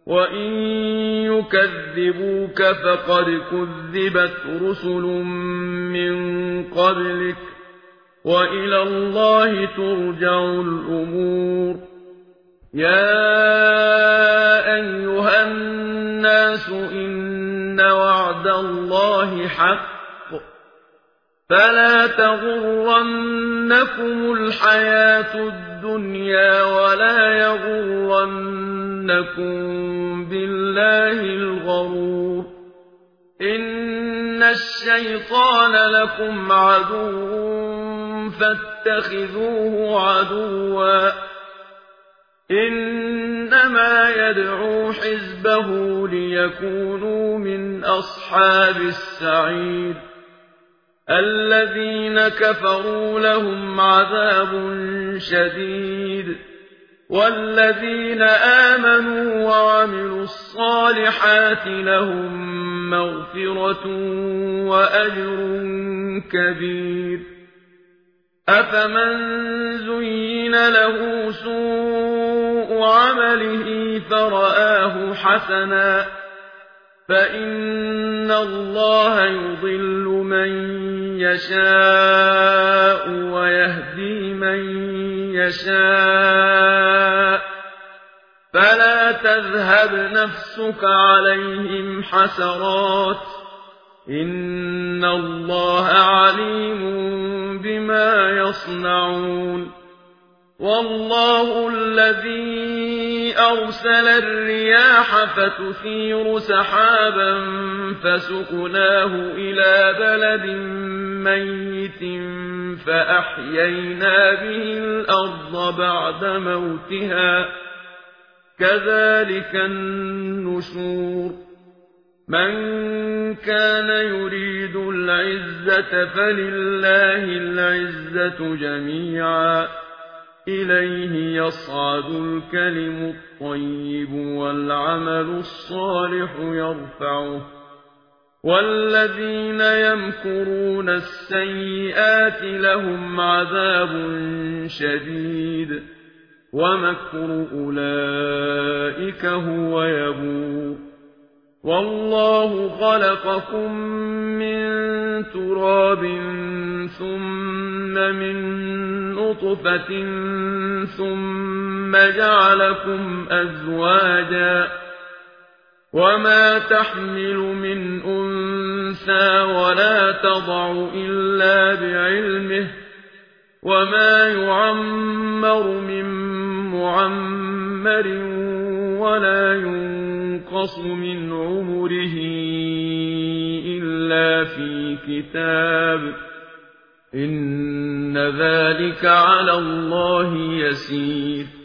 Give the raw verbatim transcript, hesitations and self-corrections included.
وإن يكذبوك فقد كذبت رسل من قبلك وإلى الله ترجع الأمور. يا أيها الناس إن وعد الله حق فلا تغرنكم الحياة الدنيا ولا يغرنكم بالله الغرور. إن الشيطان لكم عدو فاتخذوه عدوا إنما يدعو حزبه ليكونوا من أصحاب السعير. الذين كفروا لهم عذاب شديد والذين آمنوا وعملوا الصالحات لهم مغفرة وأجر كبير. أفمن زين له سوء عمله فرآه حسنا فإن الله يضل من يشاء ويهدي من يشاء فلا تذهب نفسك عليهم حسرات إن الله عليم بما يصنعون. والله الذي أرسل الرياح فتثير سحابا فسقناه إلى بلد ميت فأحيينا به الأرض بعد موتها كذلك النشور. من كان يريد العزة فلله العزة جميعا إليه يصعد الكلم الطيب والعمل الصالح يرفعه والذين يمكرون السيئات لهم عذاب شديد ومكر أولئك هو يبور. والله خلقكم من تراب ثم من نطفة ثم جعلكم أزواجا وما تحمل من أنثى ولا تضع إلا بعلمه وما يعمر من معمر ولا ينقص من عمره إلا في كتاب إن ذلك على الله يسير.